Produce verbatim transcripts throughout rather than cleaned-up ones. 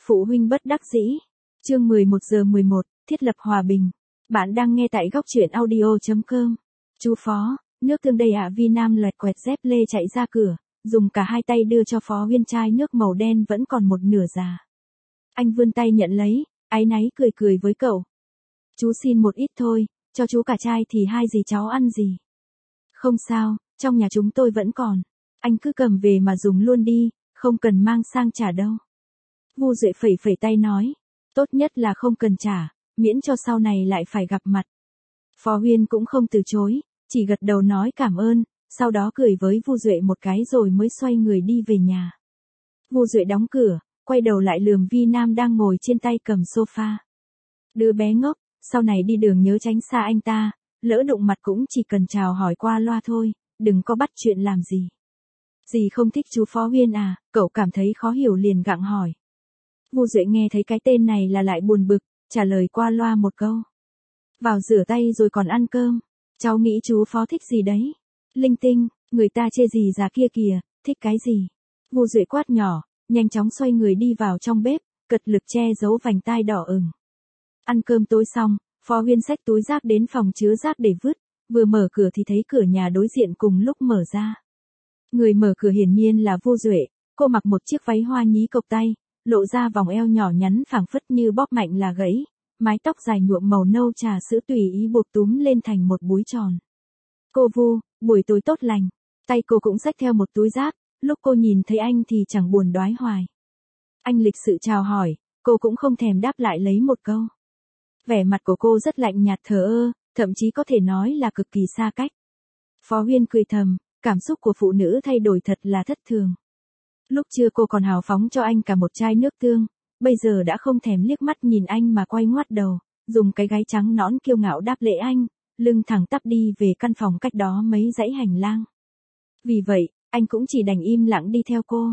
Phụ huynh bất đắc dĩ. Chương mười một giờ mười một, thiết lập hòa bình. Bạn đang nghe tại góc truyện audio chấm com. Chú Phó, nước tương đây ạ. Vi Nam loẹt quẹt dép lê chạy ra cửa, dùng cả hai tay đưa cho Phó Huyên chai nước màu đen vẫn còn một nửa già. Anh vươn tay nhận lấy, áy náy cười cười với cậu. Chú xin một ít thôi, cho chú cả chai thì hai dì cháu ăn gì. Không sao, trong nhà chúng tôi vẫn còn. Anh cứ cầm về mà dùng luôn đi, không cần mang sang trả đâu. Vu Duệ phẩy phẩy tay nói, tốt nhất là không cần trả, miễn cho sau này lại phải gặp mặt. Phó Huyên cũng không từ chối, chỉ gật đầu nói cảm ơn, sau đó cười với Vu Duệ một cái rồi mới xoay người đi về nhà. Vu Duệ đóng cửa, quay đầu lại lườm Vi Nam đang ngồi trên tay cầm sofa. Đứa bé ngốc, sau này đi đường nhớ tránh xa anh ta, lỡ đụng mặt cũng chỉ cần chào hỏi qua loa thôi, đừng có bắt chuyện làm gì. Dì không thích chú Phó Huyên à? Cậu cảm thấy khó hiểu liền gặng hỏi. Vu Duệ nghe thấy cái tên này là lại buồn bực, trả lời qua loa một câu. Vào rửa tay rồi còn ăn cơm, cháu nghĩ chú Phó thích gì đấy? Linh tinh, người ta chê gì già kia kìa, thích cái gì? Vu Duệ quát nhỏ, nhanh chóng xoay người đi vào trong bếp, cật lực che giấu vành tai đỏ ửng. Ăn cơm tối xong, Phó Huyên xách túi rác đến phòng chứa rác để vứt, vừa mở cửa thì thấy cửa nhà đối diện cùng lúc mở ra. Người mở cửa hiển nhiên là Vu Duệ, cô mặc một chiếc váy hoa nhí cộc tay, lộ ra vòng eo nhỏ nhắn phảng phất như bóp mạnh là gãy, mái tóc dài nhuộm màu nâu trà sữa tùy ý buộc túm lên thành một búi tròn. Cô Vu, buổi tối tốt lành. Tay cô cũng xách theo một túi rác, lúc cô nhìn thấy anh thì chẳng buồn đoái hoài. Anh lịch sự chào hỏi, cô cũng không thèm đáp lại lấy một câu. Vẻ mặt của cô rất lạnh nhạt thờ ơ, thậm chí có thể nói là cực kỳ xa cách. Phó Huyên cười thầm, cảm xúc của phụ nữ thay đổi thật là thất thường. Lúc trưa cô còn hào phóng cho anh cả một chai nước tương, bây giờ đã không thèm liếc mắt nhìn anh mà quay ngoắt đầu, dùng cái gáy trắng nõn kiêu ngạo đáp lễ anh, lưng thẳng tắp đi về căn phòng cách đó mấy dãy hành lang. Vì vậy, anh cũng chỉ đành im lặng đi theo cô.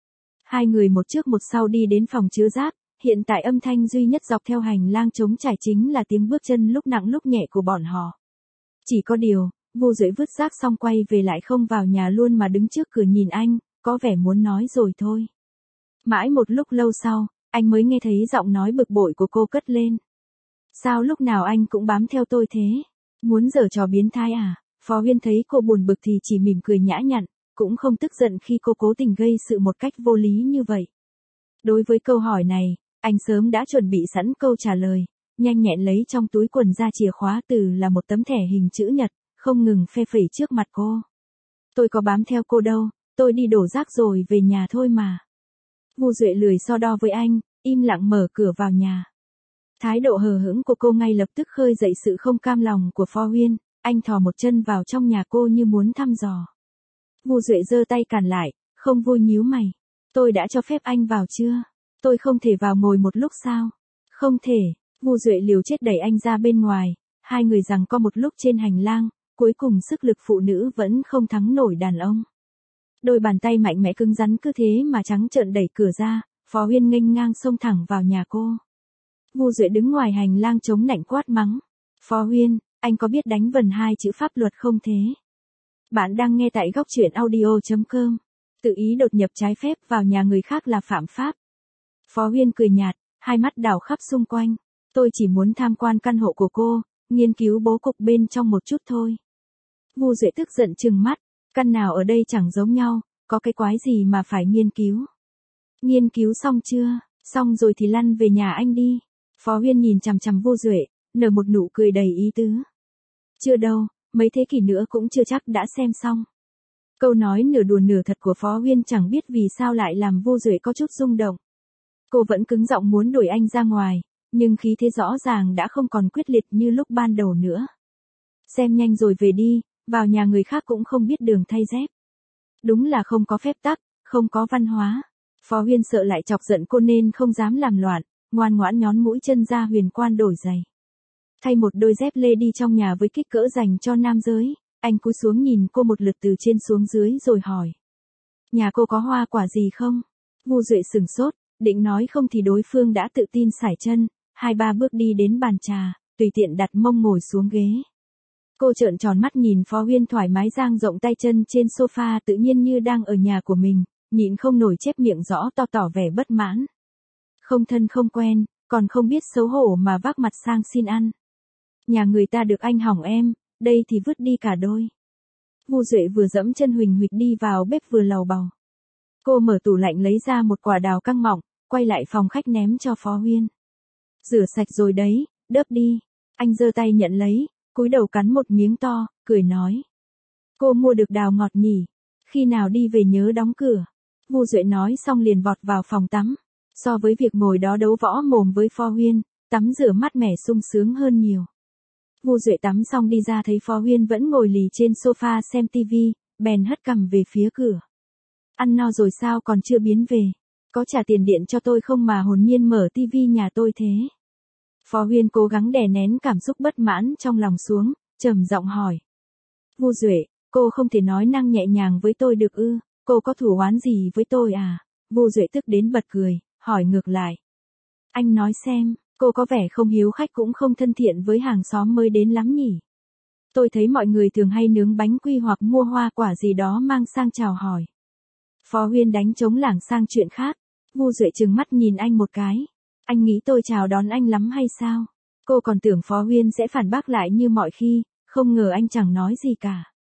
Hai người một trước một sau đi đến phòng chứa rác, hiện tại âm thanh duy nhất dọc theo hành lang trống trải chính là tiếng bước chân lúc nặng lúc nhẹ của bọn họ. Chỉ có điều, Vu Duệ vứt rác xong quay về lại không vào nhà luôn mà đứng trước cửa nhìn anh, có vẻ muốn nói rồi thôi. Mãi một lúc lâu sau, anh mới nghe thấy giọng nói bực bội của cô cất lên. Sao lúc nào anh cũng bám theo tôi thế? Muốn giở trò biến thái à? Phó Huyên thấy cô buồn bực thì chỉ mỉm cười nhã nhặn, cũng không tức giận khi cô cố tình gây sự một cách vô lý như vậy. Đối với câu hỏi này, anh sớm đã chuẩn bị sẵn câu trả lời, nhanh nhẹn lấy trong túi quần ra chìa khóa từ là một tấm thẻ hình chữ nhật, không ngừng phe phẩy trước mặt cô. Tôi có bám theo cô đâu, tôi đi đổ rác rồi về nhà thôi mà. Vu Duệ lười so đo với anh, im lặng mở cửa vào nhà. Thái độ hờ hững của cô ngay lập tức khơi dậy sự không cam lòng của Phó Huyên, anh thò một chân vào trong nhà cô như muốn thăm dò. Vu Duệ giơ tay cản lại, không vui nhíu mày. Tôi đã cho phép anh vào chưa? Tôi không thể vào ngồi một lúc sao? Không thể. Vu Duệ liều chết đẩy anh ra bên ngoài, hai người giằng co một lúc trên hành lang, cuối cùng sức lực phụ nữ vẫn không thắng nổi đàn ông. Đôi bàn tay mạnh mẽ cứng rắn cứ thế mà trắng trợn đẩy cửa ra, Phó Huyên nghênh ngang xông thẳng vào nhà cô. Vu Duệ đứng ngoài hành lang chống nạnh quát mắng. Phó Huyên, anh có biết đánh vần hai chữ pháp luật không thế? Bạn đang nghe tại góc truyện audio chấm com. Tự ý đột nhập trái phép vào nhà người khác là phạm pháp. Phó Huyên cười nhạt, hai mắt đảo khắp xung quanh. Tôi chỉ muốn tham quan căn hộ của cô, nghiên cứu bố cục bên trong một chút thôi. Vu Duệ tức giận trừng mắt, căn nào ở đây chẳng giống nhau, có cái quái gì mà phải nghiên cứu. Nghiên cứu xong chưa? Xong rồi thì lăn về nhà anh đi. Phó Huyên nhìn chằm chằm Vu Duệ, nở một nụ cười đầy ý tứ. Chưa đâu, mấy thế kỷ nữa cũng chưa chắc đã xem xong. Câu nói nửa đùa nửa thật của Phó Huyên chẳng biết vì sao lại làm Vu Duệ có chút rung động. Cô vẫn cứng giọng muốn đuổi anh ra ngoài, nhưng khí thế rõ ràng đã không còn quyết liệt như lúc ban đầu nữa. Xem nhanh rồi về đi, vào nhà người khác cũng không biết đường thay dép. Đúng là không có phép tắc, không có văn hóa. Phó Huyên sợ lại chọc giận cô nên không dám làm loạn, ngoan ngoãn nhón mũi chân ra huyền quan đổi giày. Thay một đôi dép lê đi trong nhà với kích cỡ dành cho nam giới, anh cúi xuống nhìn cô một lượt từ trên xuống dưới rồi hỏi. Nhà cô có hoa quả gì không? Vu Duệ sửng sốt, định nói không thì đối phương đã tự tin sải chân, hai ba bước đi đến bàn trà, tùy tiện đặt mông ngồi xuống ghế. Cô trợn tròn mắt nhìn Phó Huyên thoải mái dang rộng tay chân trên sofa tự nhiên như đang ở nhà của mình, nhịn không nổi chép miệng rõ to tỏ vẻ bất mãn. Không thân không quen, còn không biết xấu hổ mà vác mặt sang xin ăn. Nhà người ta được anh hỏng em, đây thì vứt đi cả đôi. Vu Duệ vừa dẫm chân huỳnh huỵch đi vào bếp vừa lầu bầu. Cô mở tủ lạnh lấy ra một quả đào căng mọng, quay lại phòng khách ném cho Phó Huyên. Rửa sạch rồi đấy, đớp đi. Anh giơ tay nhận lấy, cúi đầu cắn một miếng to, cười nói. Cô mua được đào ngọt nhỉ, khi nào đi về nhớ đóng cửa. Vu Duệ nói xong liền vọt vào phòng tắm. So với việc ngồi đó đấu võ mồm với Phó Huyên, tắm rửa mát mẻ sung sướng hơn nhiều. Vu Duệ tắm xong đi ra thấy Phó Huyên vẫn ngồi lì trên sofa xem tivi, bèn hất cằm về phía cửa. Ăn no rồi sao còn chưa biến về? Có trả tiền điện cho tôi không mà hồn nhiên mở tivi nhà tôi thế? Phó Huyên cố gắng đè nén cảm xúc bất mãn trong lòng xuống, trầm giọng hỏi. Vu Duệ, cô không thể nói năng nhẹ nhàng với tôi được ư? Cô có thù oán gì với tôi à? Vu Duệ tức đến bật cười, hỏi ngược lại. Anh nói xem, cô có vẻ không hiếu khách cũng không thân thiện với hàng xóm mới đến lắm nhỉ? Tôi thấy mọi người thường hay nướng bánh quy hoặc mua hoa quả gì đó mang sang chào hỏi. Phó Huyên đánh trống lảng sang chuyện khác. Vu Duệ trừng mắt nhìn anh một cái. Anh nghĩ tôi chào đón anh lắm hay sao? Cô còn tưởng Phó Huyên sẽ phản bác lại như mọi khi, không ngờ anh chẳng nói gì cả.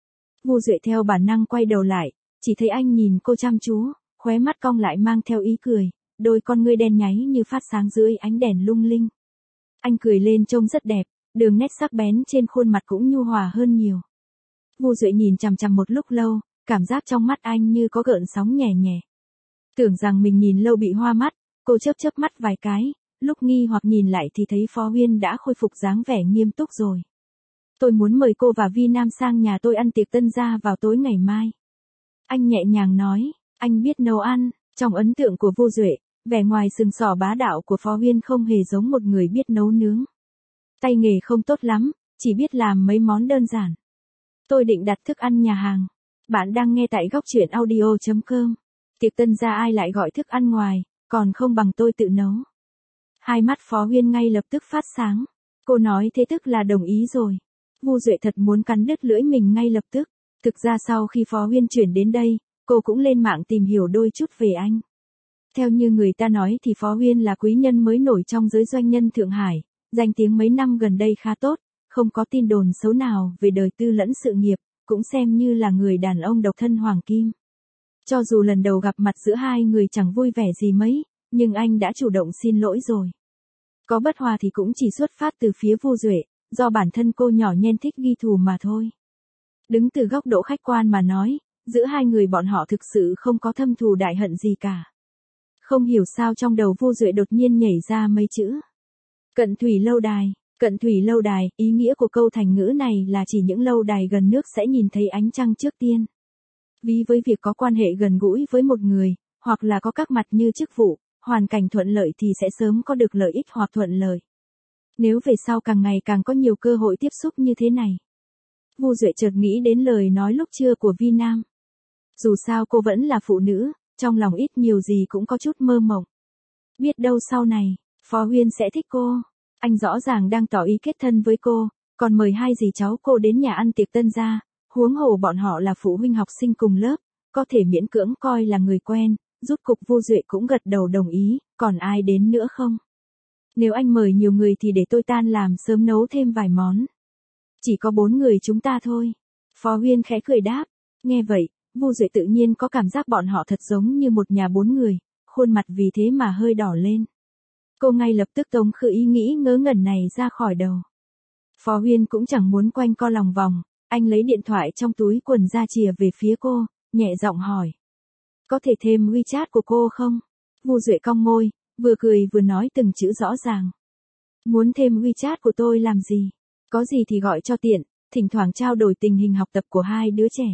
Vu Duệ theo bản năng quay đầu lại, chỉ thấy anh nhìn cô chăm chú, khóe mắt cong lại mang theo ý cười, đôi con ngươi đen nháy như phát sáng dưới ánh đèn lung linh. Anh cười lên trông rất đẹp, đường nét sắc bén trên khuôn mặt cũng nhu hòa hơn nhiều. Vu Duệ nhìn chằm chằm một lúc lâu, cảm giác trong mắt anh như có gợn sóng nhẹ nhẹ. Tưởng rằng mình nhìn lâu bị hoa mắt, cô chớp chớp mắt vài cái, lúc nghi hoặc nhìn lại thì thấy Phó Huyên đã khôi phục dáng vẻ nghiêm túc rồi. Tôi muốn mời cô và Vi Nam sang nhà tôi ăn tiệc tân gia vào tối ngày mai. Anh nhẹ nhàng nói, anh biết nấu ăn. Trong ấn tượng của Vu Duệ, vẻ ngoài sừng sỏ bá đạo của Phó Huyên không hề giống một người biết nấu nướng. Tay nghề không tốt lắm, chỉ biết làm mấy món đơn giản. Tôi định đặt thức ăn nhà hàng. Bạn đang nghe tại góc truyện audio chấm com. Tiệc tân gia ai lại gọi thức ăn ngoài, còn không bằng tôi tự nấu. Hai mắt Phó Huyên ngay lập tức phát sáng. Cô nói thế tức là đồng ý rồi. Vu Duệ thật muốn cắn đứt lưỡi mình ngay lập tức. Thực ra sau khi Phó Huyên chuyển đến đây, cô cũng lên mạng tìm hiểu đôi chút về anh. Theo như người ta nói thì Phó Huyên là quý nhân mới nổi trong giới doanh nhân Thượng Hải, danh tiếng mấy năm gần đây khá tốt, không có tin đồn xấu nào về đời tư lẫn sự nghiệp, cũng xem như là người đàn ông độc thân hoàng kim. Cho dù lần đầu gặp mặt giữa hai người chẳng vui vẻ gì mấy, nhưng anh đã chủ động xin lỗi rồi. Có bất hòa thì cũng chỉ xuất phát từ phía Vu Duệ, do bản thân cô nhỏ nhen thích ghi thù mà thôi. Đứng từ góc độ khách quan mà nói, giữa hai người bọn họ thực sự không có thâm thù đại hận gì cả. Không hiểu sao trong đầu Vu Duệ đột nhiên nhảy ra mấy chữ. Cận thủy lâu đài, cận thủy lâu đài, ý nghĩa của câu thành ngữ này là chỉ những lâu đài gần nước sẽ nhìn thấy ánh trăng trước tiên. Ví với việc có quan hệ gần gũi với một người, hoặc là có các mặt như chức vụ, hoàn cảnh thuận lợi thì sẽ sớm có được lợi ích hoặc thuận lợi. Nếu về sau càng ngày càng có nhiều cơ hội tiếp xúc như thế này. Vu Duệ chợt nghĩ đến lời nói lúc trưa của Vi Nam. Dù sao cô vẫn là phụ nữ, trong lòng ít nhiều gì cũng có chút mơ mộng. Biết đâu sau này, Phó Huyên sẽ thích cô. Anh rõ ràng đang tỏ ý kết thân với cô, còn mời hai dì cháu cô đến nhà ăn tiệc tân gia, huống hồ bọn họ là phụ huynh học sinh cùng lớp, có thể miễn cưỡng coi là người quen, rút cục Vu Duệ cũng gật đầu đồng ý, còn ai đến nữa không? Nếu anh mời nhiều người thì để tôi tan làm sớm nấu thêm vài món. Chỉ có bốn người chúng ta thôi. Phó Huyên khẽ cười đáp, nghe vậy, Vu Duệ tự nhiên có cảm giác bọn họ thật giống như một nhà bốn người, khuôn mặt vì thế mà hơi đỏ lên. Cô ngay lập tức tống khử ý nghĩ ngớ ngẩn này ra khỏi đầu. Phó Huyên cũng chẳng muốn quanh co lòng vòng, anh lấy điện thoại trong túi quần ra chìa về phía cô, nhẹ giọng hỏi. Có thể thêm WeChat của cô không? Vu Duệ cong môi, vừa cười vừa nói từng chữ rõ ràng. Muốn thêm WeChat của tôi làm gì? Có gì thì gọi cho tiện, thỉnh thoảng trao đổi tình hình học tập của hai đứa trẻ.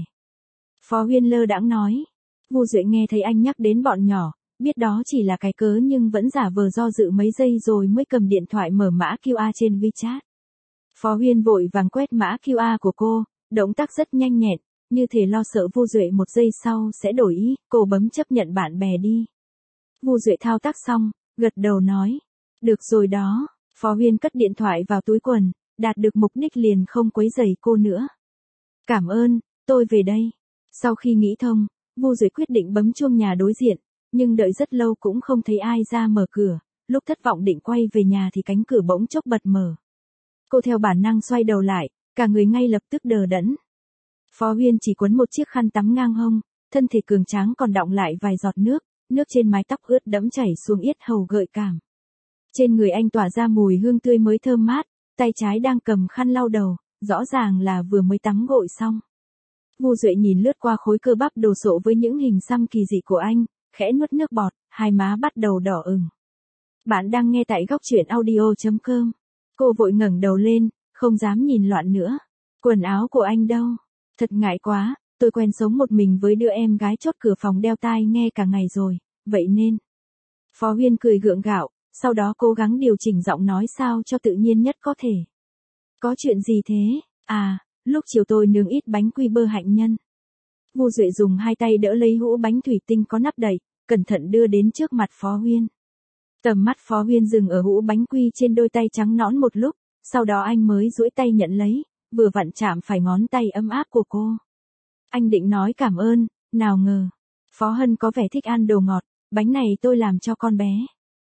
Phó Huyên lơ đãng nói. Vu Duệ nghe thấy anh nhắc đến bọn nhỏ, biết đó chỉ là cái cớ nhưng vẫn giả vờ do dự mấy giây rồi mới cầm điện thoại mở mã quy rờ trên WeChat. Phó Huyên vội vàng quét mã quy rờ của cô, động tác rất nhanh nhẹn, như thể lo sợ Vu Duệ một giây sau sẽ đổi ý, cô bấm chấp nhận bạn bè đi. Vu Duệ thao tác xong, gật đầu nói. Được rồi đó. Phó Huyên cất điện thoại vào túi quần, đạt được mục đích liền không quấy rầy cô nữa. Cảm ơn, tôi về đây. Sau khi nghĩ thông, Vu Duệ quyết định bấm chuông nhà đối diện, nhưng đợi rất lâu cũng không thấy ai ra mở cửa, lúc thất vọng định quay về nhà thì cánh cửa bỗng chốc bật mở. Cô theo bản năng xoay đầu lại, cả người ngay lập tức đờ đẫn. Phó Huyên chỉ quấn một chiếc khăn tắm ngang hông, thân thể cường tráng còn đọng lại vài giọt nước, nước trên mái tóc ướt đẫm chảy xuống yết hầu gợi cảm. Trên người anh tỏa ra mùi hương tươi mới thơm mát, tay trái đang cầm khăn lau đầu, rõ ràng là vừa mới tắm gội xong. Vu Duệ nhìn lướt qua khối cơ bắp đồ sộ với những hình xăm kỳ dị của anh, khẽ nuốt nước bọt, hai má bắt đầu đỏ ửng. Bạn đang nghe tại góc truyện audio chấm com. Cô vội ngẩng đầu lên, không dám nhìn loạn nữa. Quần áo của anh đâu? Thật ngại quá, tôi quen sống một mình với đứa em gái chốt cửa phòng đeo tai nghe cả ngày rồi, vậy nên. Phó Huyên cười gượng gạo, sau đó cố gắng điều chỉnh giọng nói sao cho tự nhiên nhất có thể. Có chuyện gì thế? À, lúc chiều tôi nướng ít bánh quy bơ hạnh nhân. Vu Duệ dùng hai tay đỡ lấy hũ bánh thủy tinh có nắp đậy, cẩn thận đưa đến trước mặt Phó Huyên. Tầm mắt Phó Huyên dừng ở hũ bánh quy trên đôi tay trắng nõn một lúc, sau đó anh mới duỗi tay nhận lấy, vừa vặn chạm phải ngón tay ấm áp của cô. Anh định nói cảm ơn, nào ngờ. Phó Hân có vẻ thích ăn đồ ngọt, bánh này tôi làm cho con bé.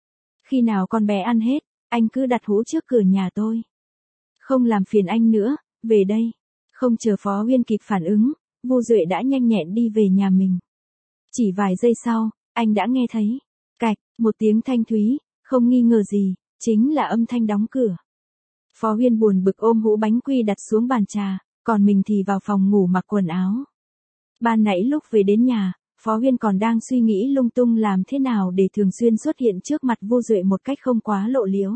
Khi nào con bé ăn hết, anh cứ đặt hũ trước cửa nhà tôi. Không làm phiền anh nữa, về đây. Không chờ Phó Huyên kịp phản ứng, Vu Duệ đã nhanh nhẹn đi về nhà mình. Chỉ vài giây sau, anh đã nghe thấy, cạch, một tiếng thanh thúy, không nghi ngờ gì, chính là âm thanh đóng cửa. Phó Huyên buồn bực ôm hũ bánh quy đặt xuống bàn trà, còn mình thì vào phòng ngủ mặc quần áo. Ban nãy lúc về đến nhà, Phó Huyên còn đang suy nghĩ lung tung làm thế nào để thường xuyên xuất hiện trước mặt Vu Duệ một cách không quá lộ liễu.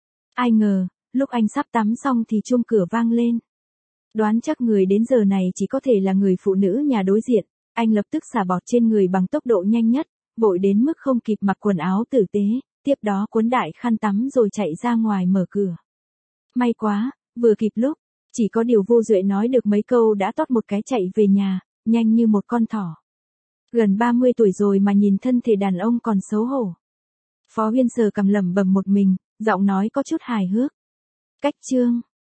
Ai ngờ, lúc anh sắp tắm xong thì chuông cửa vang lên. Đoán chắc người đến giờ này chỉ có thể là người phụ nữ nhà đối diện, anh lập tức xả bọt trên người bằng tốc độ nhanh nhất, vội đến mức không kịp mặc quần áo tử tế, tiếp đó cuốn đại khăn tắm rồi chạy ra ngoài mở cửa. May quá, vừa kịp lúc, chỉ có điều Vu Duệ nói được mấy câu đã tót một cái chạy về nhà, nhanh như một con thỏ. Gần ba mươi tuổi rồi mà nhìn thân thể đàn ông còn xấu hổ. Phó Huyên sờ cằm lẩm bẩm một mình, giọng nói có chút hài hước. Cách chương.